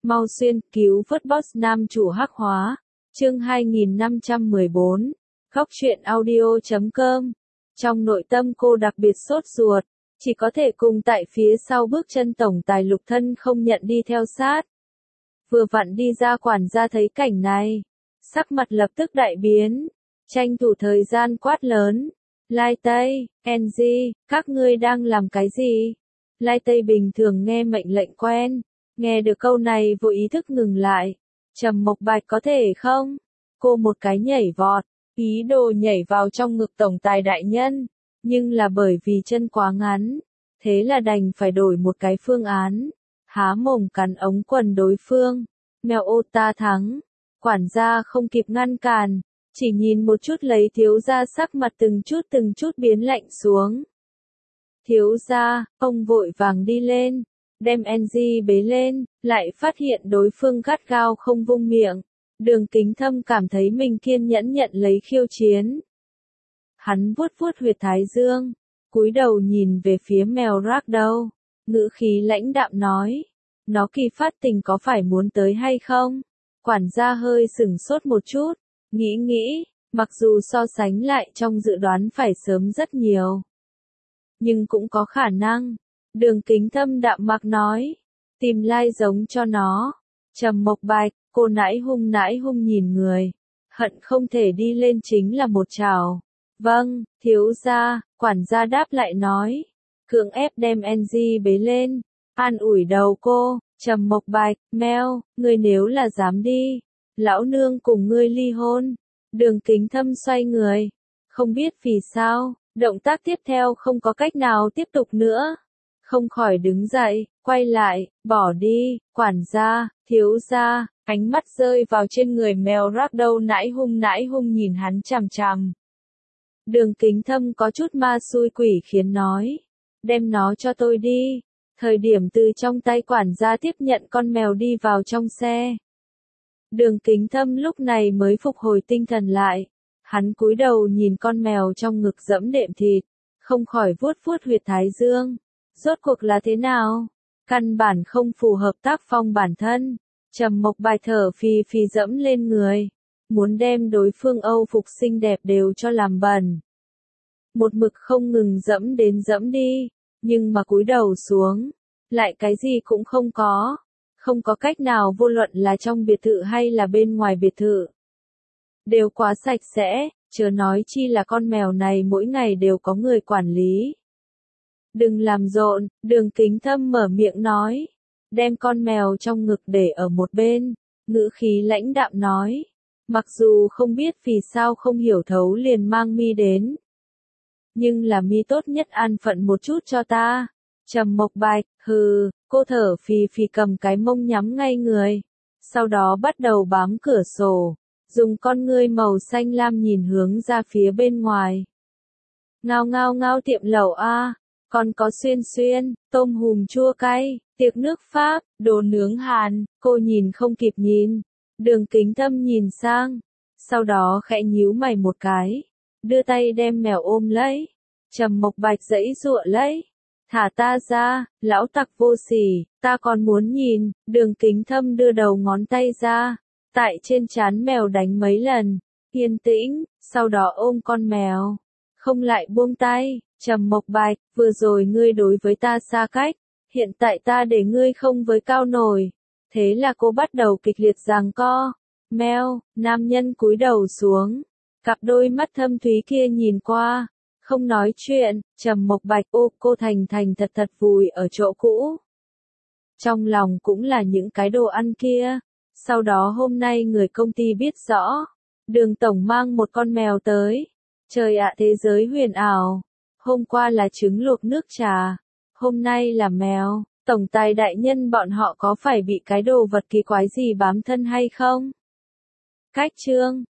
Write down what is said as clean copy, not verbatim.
Mau xuyên, cứu vớt boss nam chủ hắc hóa. Chương 2514. Góc truyện audio.com. Trong nội tâm cô đặc biệt sốt ruột, chỉ có thể cùng tại phía sau bước chân tổng tài Lục Thân không nhận đi theo sát. Vừa vặn đi ra quản gia thấy cảnh này, sắc mặt lập tức đại biến, tranh thủ thời gian quát lớn. Lai Tây, NG, các ngươi đang làm cái gì? Lai Tây bình thường nghe mệnh lệnh quen, nghe được câu này vô ý thức ngừng lại. Trầm Mộc Bạch có thể không? Cô một cái nhảy vọt, ý đồ nhảy vào trong ngực tổng tài đại nhân, nhưng là bởi vì chân quá ngắn, thế là đành phải đổi một cái phương án. Há mồm cắn ống quần đối phương, mèo ô ta thắng. Quản gia không kịp ngăn cản, chỉ nhìn một chút lấy thiếu gia sắc mặt từng chút biến lạnh xuống. Thiếu gia, ông vội vàng đi lên, đem NG bế lên, lại phát hiện đối phương gắt gao không vung miệng. Đường Kính Thâm cảm thấy mình kiên nhẫn nhận lấy khiêu chiến. Hắn vuốt vuốt huyệt thái dương, cúi đầu nhìn về phía mèo Ragdoll, ngữ khí lãnh đạm nói, nó kỳ phát tình có phải muốn tới hay không? Quản gia hơi sửng sốt một chút, nghĩ, mặc dù so sánh lại trong dự đoán phải sớm rất nhiều, nhưng cũng có khả năng. Đường Kính Thâm đạm mạc nói, tìm lai giống cho nó. Trầm Mộc Bạch, cô nãi hung nhìn người, hận không thể đi lên chính là một trảo. Vâng, thiếu gia, quản gia đáp lại nói, cưỡng ép đem NG bế lên, an ủi đầu cô. Trầm Mộc Bạch, mèo, ngươi nếu là dám đi, lão nương cùng ngươi ly hôn. Đường Kính Thâm xoay người, không biết vì sao, động tác tiếp theo không có cách nào tiếp tục nữa, không khỏi đứng dậy, quay lại, bỏ đi. Quản gia, thiếu gia, ánh mắt rơi vào trên người mèo Ragdoll nãi hung nhìn hắn chằm chằm. Đường Kính Thâm có chút ma xui quỷ khiến nói, đem nó cho tôi đi. Thời điểm từ trong tay quản gia tiếp nhận con mèo đi vào trong xe, Đường Kính Thâm lúc này mới phục hồi tinh thần lại. Hắn cúi đầu nhìn con mèo trong ngực dẫm đệm thịt, không khỏi vuốt huyệt thái dương. Rốt cuộc là thế nào? Căn bản không phù hợp tác phong bản thân. Trầm Mộc Bạch thở phì dẫm lên người, muốn đem đối phương Âu phục xinh đẹp đều cho làm bẩn. Một mực không ngừng dẫm đến dẫm đi, nhưng mà cúi đầu xuống, lại cái gì cũng không có. Không có cách nào, vô luận là trong biệt thự hay là bên ngoài biệt thự, đều quá sạch sẽ, chớ nói chi là con mèo này mỗi ngày đều có người quản lý. Đừng làm rộn, Đường Kính Thâm mở miệng nói, đem con mèo trong ngực để ở một bên, ngữ khí lãnh đạm nói, mặc dù không biết vì sao không hiểu thấu liền mang mi đến, nhưng là mi tốt nhất an phận một chút cho ta. Trầm Mộc Bạch, hừ, cô thở phì cầm cái mông nhắm ngay người, sau đó bắt đầu bám cửa sổ, dùng con ngươi màu xanh lam nhìn hướng ra phía bên ngoài. Ngao tiệm lẩu a, còn có xuyên, tôm hùm chua cay, tiệc nước Pháp, đồ nướng Hàn, cô nhìn không kịp nhìn. Đường Kính Thâm nhìn sang, sau đó khẽ nhíu mày một cái, đưa tay đem mèo ôm lấy. Trầm Mộc Bạch giãy giụa lấy, thả ta ra, lão tặc vô sỉ, ta còn muốn nhìn. Đường Kính Thâm đưa đầu ngón tay ra, tại trên trán mèo đánh mấy lần, yên tĩnh, sau đó ôm con mèo, không lại buông tay. Trầm Mộc Bạch, vừa rồi ngươi đối với ta xa cách, hiện tại ta để ngươi không với cao nổi. Thế là cô bắt đầu kịch liệt giằng co. Mèo, nam nhân cúi đầu xuống, cặp đôi mắt thâm thúy kia nhìn qua, không nói chuyện. Trầm Mộc Bạch ô cô thành thật vùi ở chỗ cũ. Trong lòng cũng là những cái đồ ăn kia. Sau đó hôm nay người công ty biết rõ, Đường tổng mang một con mèo tới. Trời ạ, thế giới huyền ảo. Hôm qua là trứng luộc nước trà, hôm nay là mèo. Tổng tài đại nhân bọn họ có phải bị cái đồ vật kỳ quái gì bám thân hay không? Cách chương